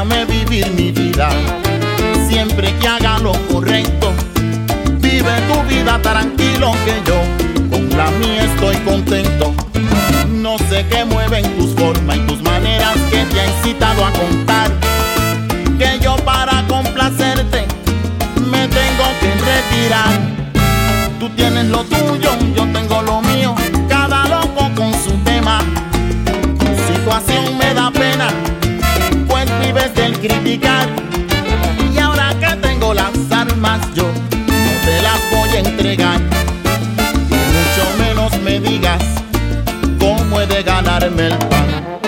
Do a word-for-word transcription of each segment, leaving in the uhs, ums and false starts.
Déjame vivir mi vida, siempre que haga lo correcto. Vive tu vida tranquilo, que yo con la mía estoy contento. No sé qué mueven tus formas y tus maneras que te ha incitado a contar que yo para complacerte me tengo que retirar. Tú tienes lo tuyo, yo tengo lo mío, cada loco con su tema. Tu situación me da pena, pues vives del criticar. Y ahora que tengo las armas yo no te las voy a entregar. Y mucho menos me digas cómo he de ganarme el pan.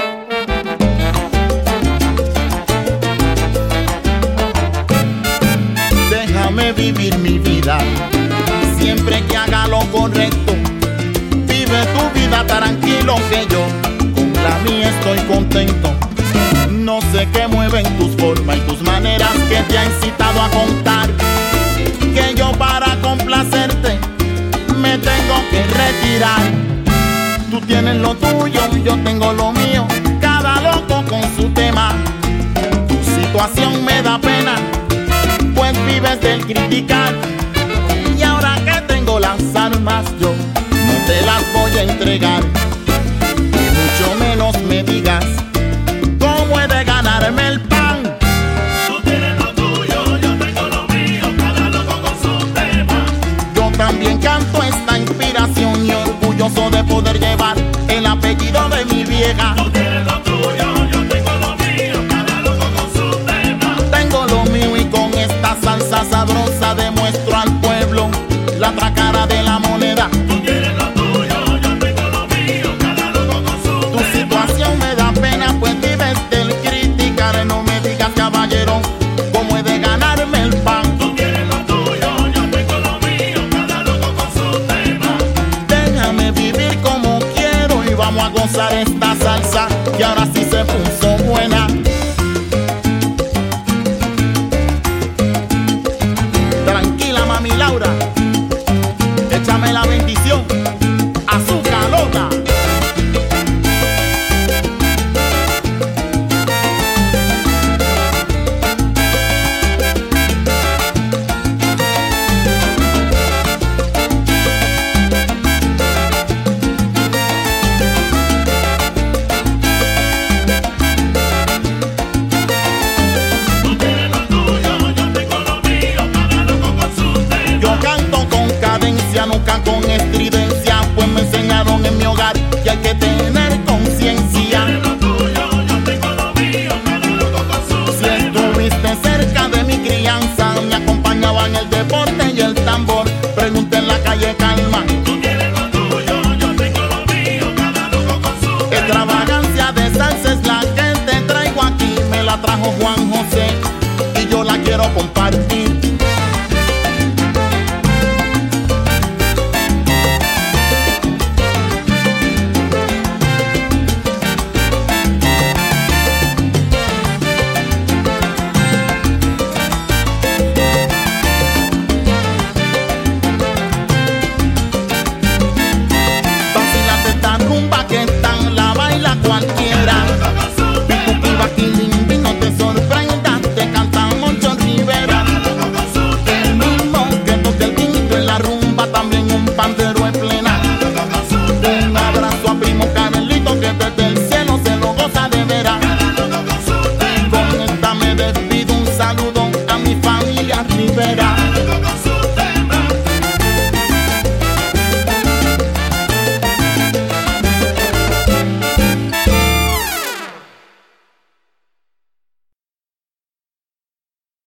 Déjame vivir mi vida, siempre que haga lo correcto. Vive tu vida tranquilo, que yo con la mía estoy contento. No sé qué mueven tus formas y tus maneras que te ha incitado a contar que yo para complacerte me tengo que retirar. Tú tienes lo tuyo, yo tengo lo mío, cada loco con su tema. Tu situación me da pena, pues vives del criticar. Y ahora que tengo las armas yo no te las voy a entregar. Y mucho menos me digas cómo he de ganarme el pan. Tú tienes lo tuyo, yo tengo lo mío, cada loco con su tema. Yo también canto esta inspiración y orgulloso de poder llevar el apellido de mi vieja. Tú tienes lo tuyo, yo tengo lo mío, cada loco con su tema. Tengo lo mío y con esta salsa sabrosa